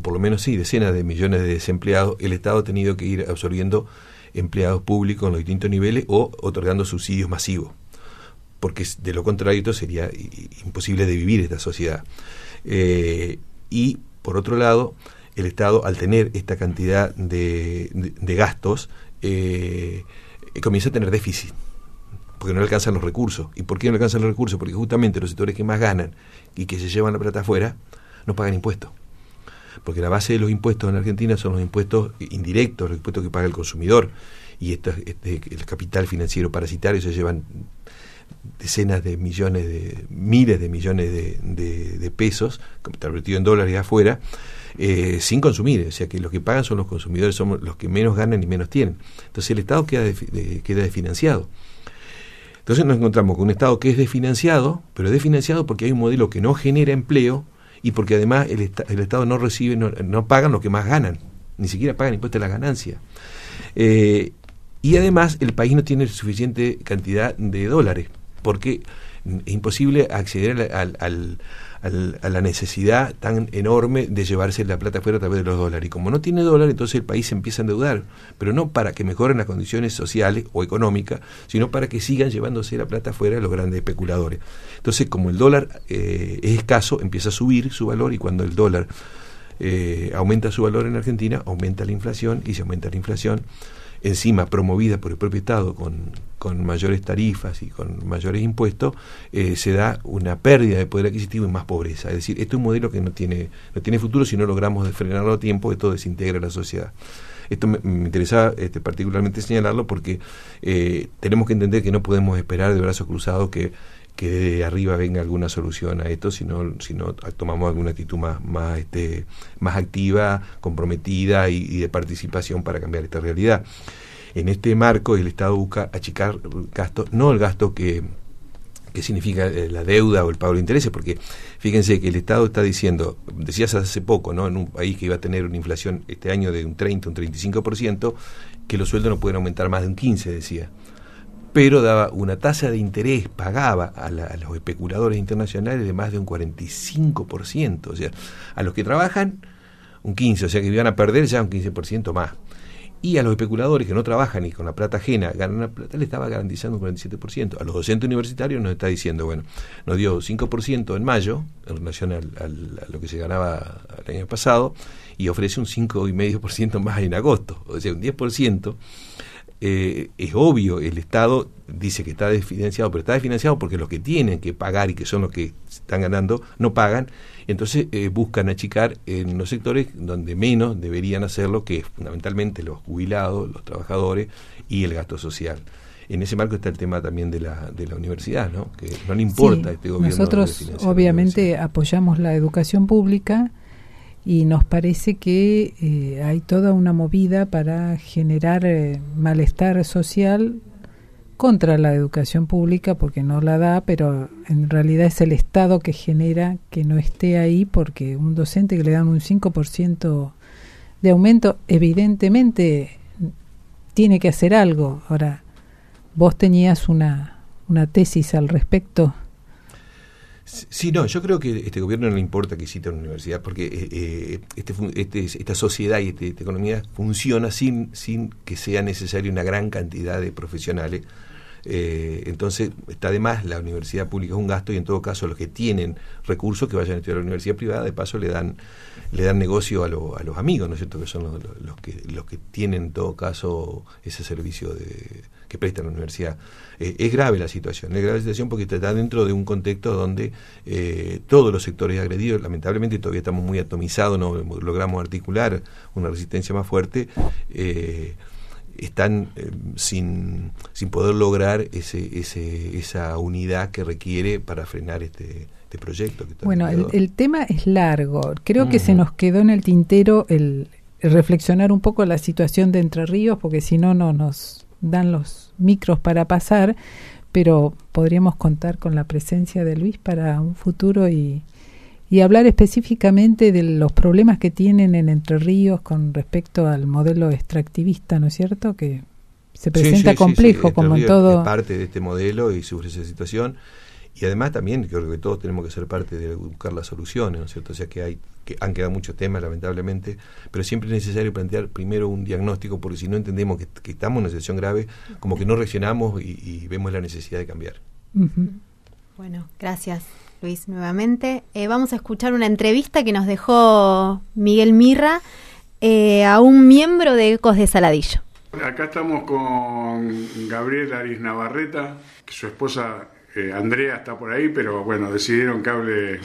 de millones de desempleados, el Estado ha tenido que ir absorbiendo empleados públicos en los distintos niveles o otorgando subsidios masivos, porque de lo contrario esto sería imposible de vivir esta sociedad. Y por otro lado, el Estado, al tener esta cantidad de gastos, comienza a tener déficit, porque no le alcanzan los recursos. ¿Y por qué no le alcanzan los recursos? Porque justamente los sectores que más ganan y que se llevan la plata afuera no pagan impuestos. Porque la base de los impuestos en Argentina son los impuestos indirectos, los impuestos que paga el consumidor, y el capital financiero parasitario se llevan decenas de millones, miles de millones de pesos, convertido en dólares afuera, sin consumir. O sea que los que pagan son los consumidores, son los que menos ganan y menos tienen. Entonces el Estado queda desfinanciado. Entonces nos encontramos con un Estado que es desfinanciado, pero es desfinanciado porque hay un modelo que no genera empleo y porque además el Estado no recibe, no pagan lo que más ganan, ni siquiera pagan impuestos a las ganancias. Y además el país no tiene suficiente cantidad de dólares, porque es imposible acceder a la necesidad tan enorme de llevarse la plata afuera a través de los dólares. Y como no tiene dólar, entonces el país se empieza a endeudar, pero no para que mejoren las condiciones sociales o económicas, sino para que sigan llevándose la plata afuera los grandes especuladores. Entonces, como el dólar es escaso, empieza a subir su valor, y cuando el dólar aumenta su valor en Argentina, aumenta la inflación, y si aumenta la inflación, encima promovida por el propio Estado con mayores tarifas y con mayores impuestos, se da una pérdida de poder adquisitivo y más pobreza. Es decir, este es un modelo que no tiene futuro si no logramos frenarlo a tiempo, que todo desintegra la sociedad. Esto me interesaba particularmente señalarlo porque tenemos que entender que no podemos esperar de brazos cruzados que de arriba venga alguna solución a esto, sino tomamos alguna actitud más activa, comprometida y de participación para cambiar esta realidad. En este marco el Estado busca achicar gastos, no el gasto que significa la deuda o el pago de intereses, porque fíjense que el Estado está diciendo, decías hace poco, ¿no?, en un país que iba a tener una inflación este año de un 30, un 35%, que los sueldos no pueden aumentar más de un 15%, decía. Pero daba una tasa de interés, pagaba a los especuladores internacionales de más de un 45%, o sea, a los que trabajan un 15%, o sea que iban a perder ya un 15% más. Y a los especuladores que no trabajan y con la plata ajena ganan la plata, le estaba garantizando un 47%. A los docentes universitarios nos está diciendo, bueno, nos dio 5% en mayo, en relación a lo que se ganaba el año pasado, y ofrece un 5,5% más en agosto, o sea, un 10%. Es obvio, el Estado dice que está desfinanciado, pero está desfinanciado porque los que tienen que pagar y que son los que están ganando no pagan. Entonces buscan achicar en los sectores donde menos deberían hacerlo, que es fundamentalmente los jubilados, los trabajadores y el gasto social. En ese marco está el tema también de la universidad, ¿no?, que no le importa a este gobierno. Nosotros obviamente apoyamos la educación pública, y nos parece que hay toda una movida para generar malestar social contra la educación pública, porque no la da, pero en realidad es el Estado que genera que no esté ahí, porque un docente que le dan un 5% de aumento, evidentemente tiene que hacer algo. Ahora, vos tenías una tesis al respecto. Sí, no, yo creo que a este gobierno no le importa que exista una universidad, porque esta sociedad y esta economía funciona sin que sea necesaria una gran cantidad de profesionales. Entonces está de más, la universidad pública es un gasto, y en todo caso los que tienen recursos que vayan a estudiar a la universidad privada, de paso le dan negocio a los amigos, ¿no es cierto?, que son los que tienen en todo caso ese servicio que prestan la universidad. Es grave la situación porque está dentro de un contexto donde todos los sectores agredidos, lamentablemente todavía estamos muy atomizados, no logramos articular una resistencia más fuerte, están sin poder lograr esa unidad que requiere para frenar este proyecto. Bueno, el tema es largo. Creo que se nos quedó en el tintero el reflexionar un poco la situación de Entre Ríos, porque si no nos dan los micros para pasar, pero podríamos contar con la presencia de Luis para un futuro y hablar específicamente de los problemas que tienen en Entre Ríos con respecto al modelo extractivista, ¿no es cierto?, que se presenta complejo, como en todo. Es parte de este modelo y sufre esa situación, y además también creo que todos tenemos que ser parte de buscar las soluciones, ¿no es cierto? O sea que han quedado muchos temas, lamentablemente, pero siempre es necesario plantear primero un diagnóstico, porque si no entendemos que estamos en una situación grave, como que no reaccionamos y vemos la necesidad de cambiar. Uh-huh. Bueno, gracias, Luis, nuevamente. Vamos a escuchar una entrevista que nos dejó Miguel Mirra a un miembro de Ecos de Saladillo. Acá estamos con Gabriel Aris Navarreta, que su esposa Andrea está por ahí, pero bueno, decidieron que hable.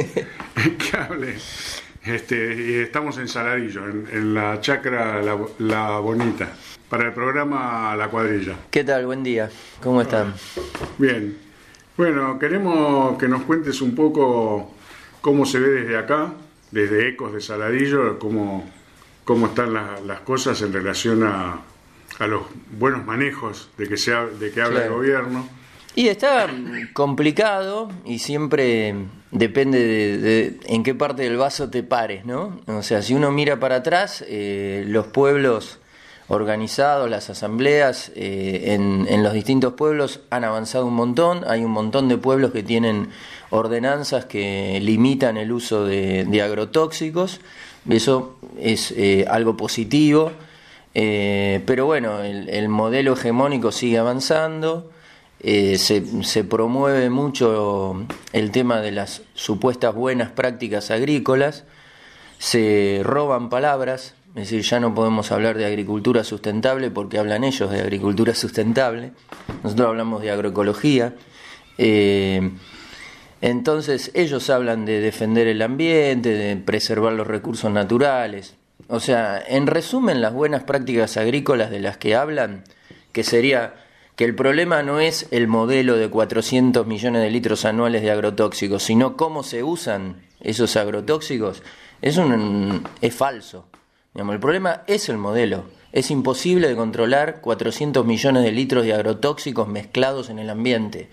Y estamos en Saladillo, en la chacra La Bonita, para el programa La Cuadrilla. ¿Qué tal? Buen día. ¿Cómo están? Bien. Bueno, queremos que nos cuentes un poco cómo se ve desde acá, desde Ecos de Saladillo, cómo están las cosas en relación a los buenos manejos de que habla el gobierno. Y está complicado, y siempre depende de en qué parte del vaso te pares, ¿no? O sea, si uno mira para atrás, los pueblos organizados, las asambleas en los distintos pueblos han avanzado un montón. Hay un montón de pueblos que tienen ordenanzas que limitan el uso de agrotóxicos. Eso es algo positivo, pero bueno, el modelo hegemónico sigue avanzando. Se promueve mucho el tema de las supuestas buenas prácticas agrícolas, se roban palabras. Es decir, ya no podemos hablar de agricultura sustentable porque hablan ellos de agricultura sustentable. Nosotros hablamos de agroecología. Entonces ellos hablan de defender el ambiente, de preservar los recursos naturales. O sea, en resumen, las buenas prácticas agrícolas de las que hablan, que sería que el problema no es el modelo de 400 millones de litros anuales de agrotóxicos, sino cómo se usan esos agrotóxicos, es falso. Digamos, el problema es el modelo. Es imposible de controlar 400 millones de litros de agrotóxicos mezclados en el ambiente.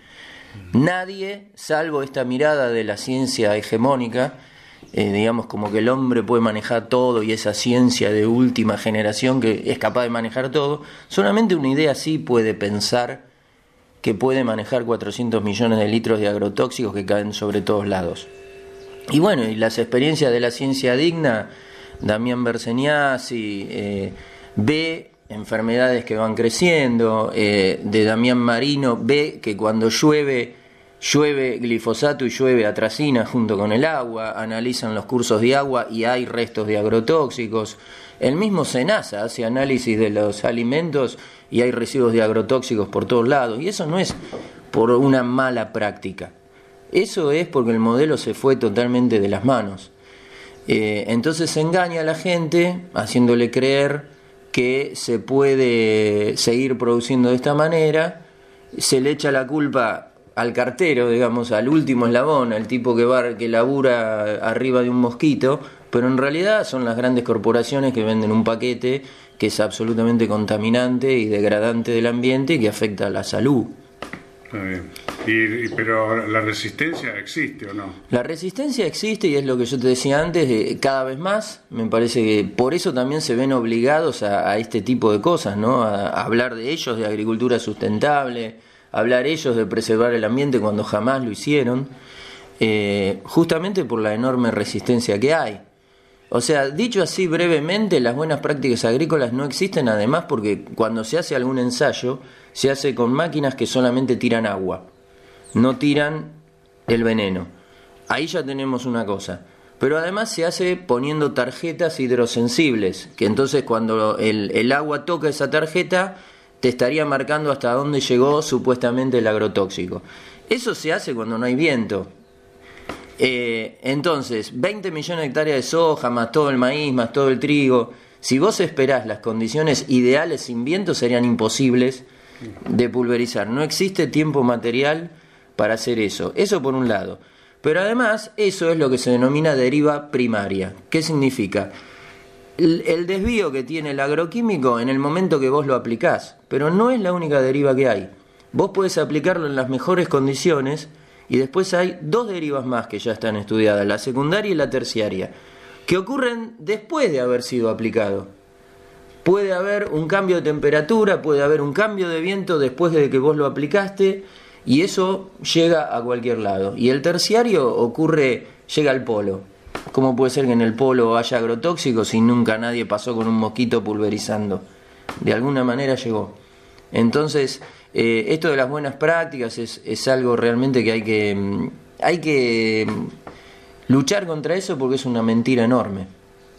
Nadie, salvo esta mirada de la ciencia hegemónica, digamos como que el hombre puede manejar todo y esa ciencia de última generación que es capaz de manejar todo, solamente una idea así puede pensar que puede manejar 400 millones de litros de agrotóxicos que caen sobre todos lados. Y bueno, y las experiencias de la ciencia digna, Damián Berseniazzi ve enfermedades que van creciendo, de Damián Marino ve que cuando llueve glifosato y llueve atracina junto con el agua, analizan los cursos de agua y hay restos de agrotóxicos. El mismo SENASA hace análisis de los alimentos y hay residuos de agrotóxicos por todos lados, y eso no es por una mala práctica, eso es porque el modelo se fue totalmente de las manos. Entonces se engaña a la gente haciéndole creer que se puede seguir produciendo de esta manera, se le echa la culpa al cartero, digamos, al último eslabón, al tipo que labura arriba de un mosquito, pero en realidad son las grandes corporaciones que venden un paquete que es absolutamente contaminante y degradante del ambiente y que afecta a la salud. Está bien. Pero ¿la resistencia existe o no? La resistencia existe y es lo que yo te decía antes, cada vez más. Me parece que por eso también se ven obligados a este tipo de cosas, ¿no? A hablar de ellos, de agricultura sustentable, hablar ellos de preservar el ambiente cuando jamás lo hicieron, justamente por la enorme resistencia que hay. O sea, dicho así brevemente, las buenas prácticas agrícolas no existen, además porque cuando se hace algún ensayo, se hace con máquinas que solamente tiran agua, no tiran el veneno. Ahí ya tenemos una cosa. Pero además se hace poniendo tarjetas hidrosensibles, que entonces cuando el agua toca esa tarjeta, te estaría marcando hasta dónde llegó supuestamente el agrotóxico. Eso se hace cuando no hay viento. Entonces, 20 millones de hectáreas de soja, más todo el maíz, más todo el trigo. Si vos esperás las condiciones ideales sin viento, serían imposibles de pulverizar. No existe tiempo material para hacer eso. Eso por un lado. Pero además, eso es lo que se denomina deriva primaria. ¿Qué significa? El desvío que tiene el agroquímico en el momento que vos lo aplicás. Pero no es la única deriva que hay. Vos podés aplicarlo en las mejores condiciones. Y después hay dos derivas más que ya están estudiadas, la secundaria y la terciaria, que ocurren después de haber sido aplicado. Puede haber un cambio de temperatura, puede haber un cambio de viento después de que vos lo aplicaste, y eso llega a cualquier lado. Y el terciario llega al polo. ¿Cómo puede ser que en el polo haya agrotóxicos si nunca nadie pasó con un mosquito pulverizando? De alguna manera llegó. Entonces, esto de las buenas prácticas es algo realmente que hay que luchar contra eso porque es una mentira enorme.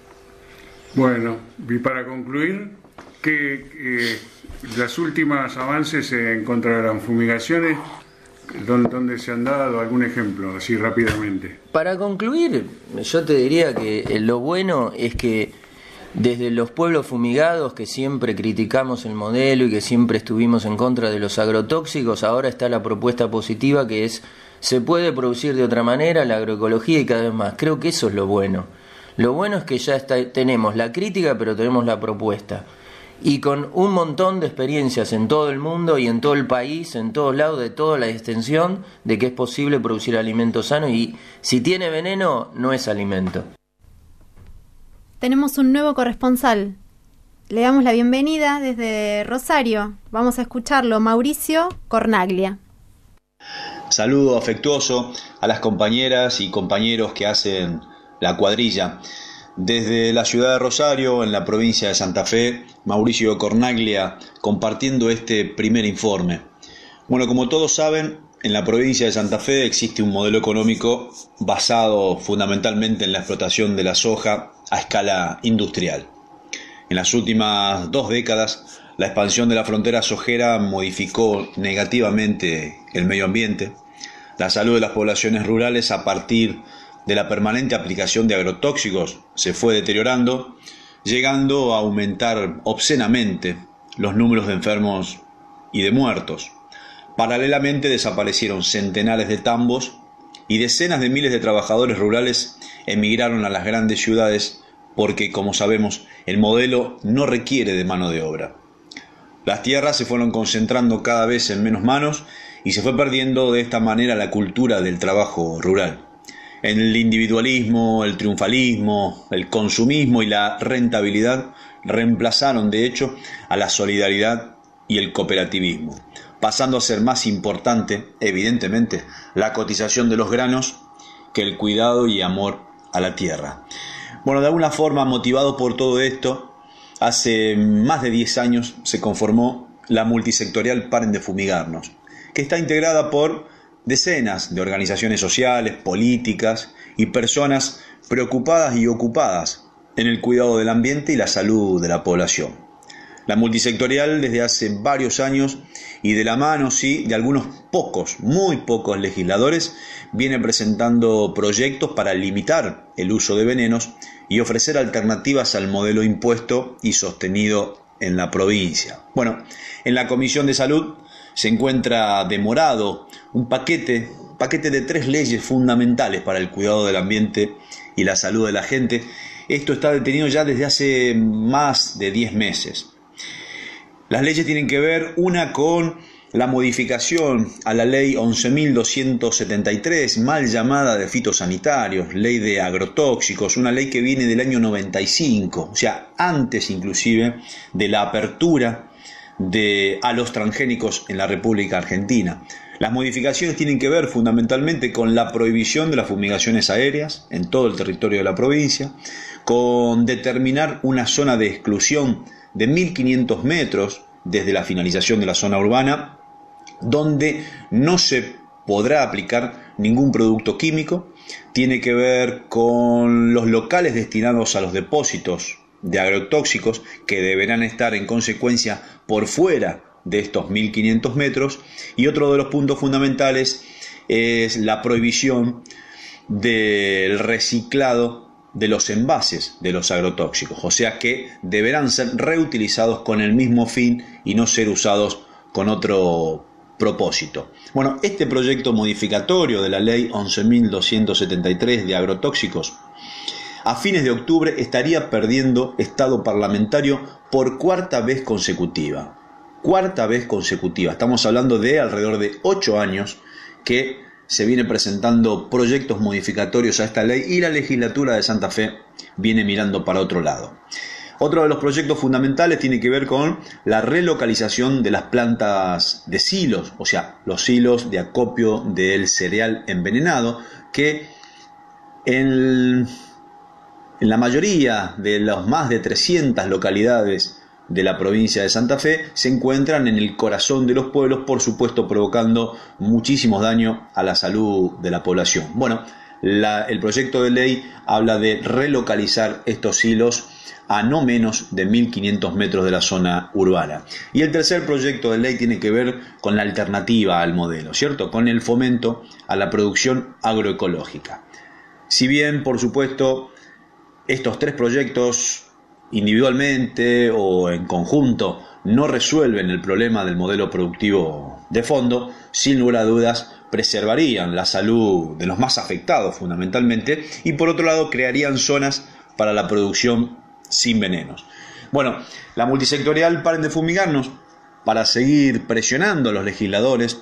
Bueno, y para concluir, que las últimas avances en contra de las fumigaciones, ¿dónde se han dado? ¿Algún ejemplo, así rápidamente? Para concluir, yo te diría que lo bueno es que desde los pueblos fumigados, que siempre criticamos el modelo y que siempre estuvimos en contra de los agrotóxicos, ahora está la propuesta positiva que es, se puede producir de otra manera, la agroecología y cada vez más. Creo que eso es lo bueno. Lo bueno es que ya tenemos la crítica, pero tenemos la propuesta. Y con un montón de experiencias en todo el mundo y en todo el país, en todos lados, de toda la extensión, de que es posible producir alimento sano y si tiene veneno, no es alimento. Tenemos un nuevo corresponsal. le damos la bienvenida desde Rosario. Vamos a escucharlo, Mauricio Cornaglia. Saludo afectuoso a las compañeras y compañeros que hacen la cuadrilla. Desde la ciudad de Rosario, en la provincia de Santa Fe, Mauricio Cornaglia, compartiendo este primer informe. Bueno, como todos saben, en la provincia de Santa Fe existe un modelo económico basado fundamentalmente en la explotación de la soja a escala industrial. En las últimas 2 décadas, la expansión de la frontera sojera modificó negativamente el medio ambiente, la salud de las poblaciones rurales a partir de la permanente aplicación de agrotóxicos se fue deteriorando, llegando a aumentar obscenamente los números de enfermos y de muertos. Paralelamente desaparecieron centenares de tambos y decenas de miles de trabajadores rurales emigraron a las grandes ciudades porque, como sabemos, el modelo no requiere de mano de obra. Las tierras se fueron concentrando cada vez en menos manos y se fue perdiendo de esta manera la cultura del trabajo rural. El individualismo, el triunfalismo, el consumismo y la rentabilidad reemplazaron de hecho a la solidaridad y el cooperativismo, pasando a ser más importante, evidentemente, la cotización de los granos que el cuidado y amor a la tierra. Bueno, de alguna forma, motivado por todo esto, hace más de 10 años se conformó la multisectorial Paren de Fumigarnos, que está integrada por decenas de organizaciones sociales, políticas y personas preocupadas y ocupadas en el cuidado del ambiente y la salud de la población. La multisectorial desde hace varios años y de la mano, sí, de algunos pocos, muy pocos legisladores, viene presentando proyectos para limitar el uso de venenos y ofrecer alternativas al modelo impuesto y sostenido en la provincia. Bueno, en la Comisión de Salud se encuentra demorado un paquete de 3 leyes fundamentales para el cuidado del ambiente y la salud de la gente. Esto está detenido ya desde hace más de 10 meses. Las leyes tienen que ver, una, con la modificación a la ley 11.273, mal llamada de fitosanitarios, ley de agrotóxicos, una ley que viene del año 95, o sea, antes inclusive de la apertura a los transgénicos en la República Argentina. Las modificaciones tienen que ver fundamentalmente con la prohibición de las fumigaciones aéreas en todo el territorio de la provincia, con determinar una zona de exclusión de 1.500 metros desde la finalización de la zona urbana, donde no se podrá aplicar ningún producto químico. Tiene que ver con los locales destinados a los depósitos de agrotóxicos, que deberán estar en consecuencia por fuera de estos 1.500 metros. Y otro de los puntos fundamentales es la prohibición del reciclado de los envases de los agrotóxicos, o sea que deberán ser reutilizados con el mismo fin y no ser usados con otro propósito. Bueno, este proyecto modificatorio de la ley 11.273 de agrotóxicos a fines de octubre estaría perdiendo estado parlamentario por 4ª vez consecutiva. 4ª vez consecutiva. Estamos hablando de alrededor de 8 años que se viene presentando proyectos modificatorios a esta ley y la legislatura de Santa Fe viene mirando para otro lado. Otro de los proyectos fundamentales tiene que ver con la relocalización de las plantas de silos, o sea, los silos de acopio del cereal envenenado, que en la mayoría de las más de 300 localidades de la provincia de Santa Fe se encuentran en el corazón de los pueblos, por supuesto provocando muchísimos daños a la salud de la población. Bueno, el proyecto de ley habla de relocalizar estos silos a no menos de 1.500 metros de la zona urbana. Y el tercer proyecto de ley tiene que ver con la alternativa al modelo, ¿cierto? Con el fomento a la producción agroecológica. Si bien, por supuesto, estos 3 proyectos individualmente o en conjunto no resuelven el problema del modelo productivo de fondo, sin lugar a dudas preservarían la salud de los más afectados fundamentalmente y por otro lado crearían zonas para la producción sin venenos. Bueno, la multisectorial Paren de Fumigarnos, para seguir presionando a los legisladores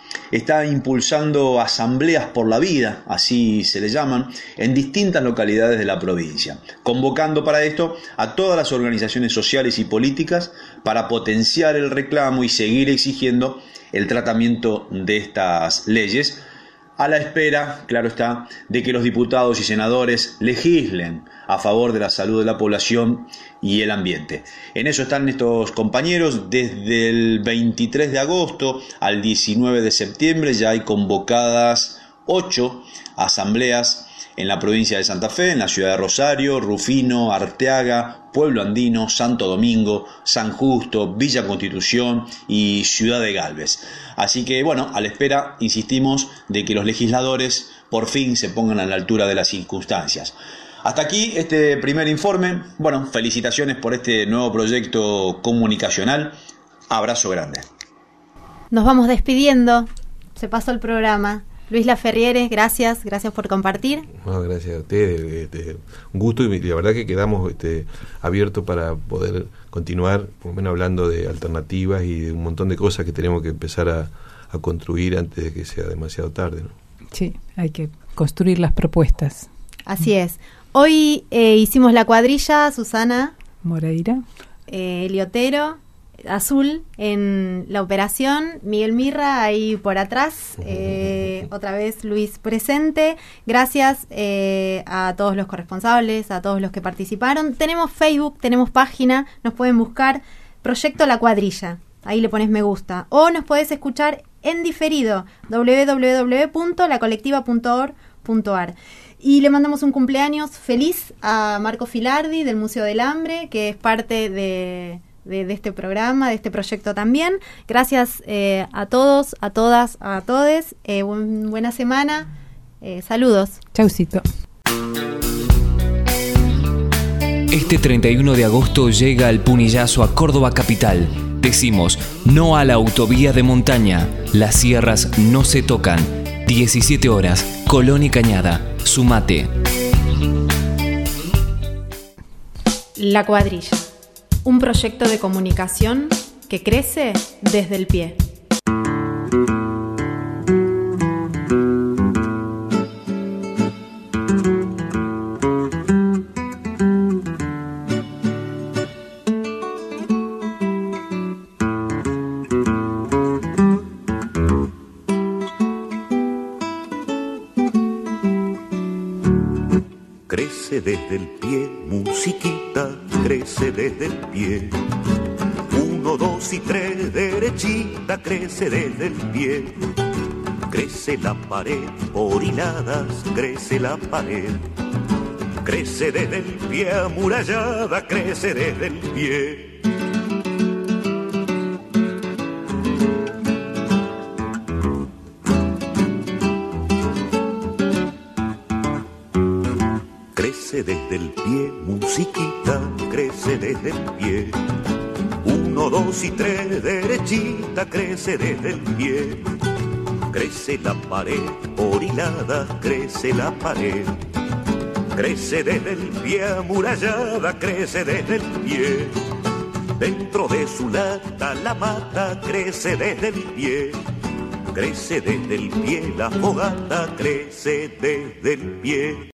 está impulsando asambleas por la vida, así se le llaman, en distintas localidades de la provincia, convocando para esto a todas las organizaciones sociales y políticas para potenciar el reclamo y seguir exigiendo el tratamiento de estas leyes, a la espera, claro está, de que los diputados y senadores legislen a favor de la salud de la población y el ambiente. En eso están estos compañeros. Desde el 23 de agosto al 19 de septiembre ya hay convocadas 8 asambleas en la provincia de Santa Fe, en la ciudad de Rosario, Rufino, Arteaga, Pueblo Andino, Santo Domingo, San Justo, Villa Constitución y Ciudad de Galvez. Así que bueno, a la espera, insistimos, de que los legisladores por fin se pongan a la altura de las circunstancias. Hasta aquí este primer informe. Bueno, felicitaciones por este nuevo proyecto comunicacional. Abrazo grande. Nos vamos despidiendo. Se pasó el programa. Luis Laferriere, gracias por compartir. No, gracias a ustedes, un gusto, y la verdad que quedamos abiertos para poder continuar, por lo menos hablando de alternativas y de un montón de cosas que tenemos que empezar a construir antes de que sea demasiado tarde, ¿no? Sí, hay que construir las propuestas. Así es. Hoy hicimos la cuadrilla, Susana Moreira, Eliotero, Azul en la operación, Miguel Mirra ahí por atrás, otra vez Luis presente. Gracias a todos los corresponsables, a todos los que participaron. Tenemos Facebook, tenemos página, nos pueden buscar Proyecto La Cuadrilla, ahí le pones me gusta, o nos podés escuchar en diferido, www.lacolectiva.org.ar. Y le mandamos un cumpleaños feliz a Marco Filardi del Museo del Hambre, que es parte de este programa, de este proyecto también. Gracias a todos, a todas, a todes. Buena semana. Saludos. Chaucito. Este 31 de agosto llega el Punillazo a Córdoba capital. Decimos no a la autovía de montaña. Las sierras no se tocan. 17 horas. Colón y Cañada. Sumate. La Cuadrilla. Un proyecto de comunicación que crece desde el pie. Crece desde el pie, musiquita, crece desde el pie. 1, 2 y 3, derechita, crece desde el pie. Crece la pared, por hiladas, crece la pared. Crece desde el pie, amurallada, crece desde el pie. Crece desde el pie, musiquita, crece desde el pie. 1, 2 y 3, derechita, crece desde el pie. Crece la pared, por hilada, crece la pared. Crece desde el pie, amurallada, crece desde el pie. Dentro de su lata la mata, crece desde el pie. Crece desde el pie, la fogata crece desde el pie.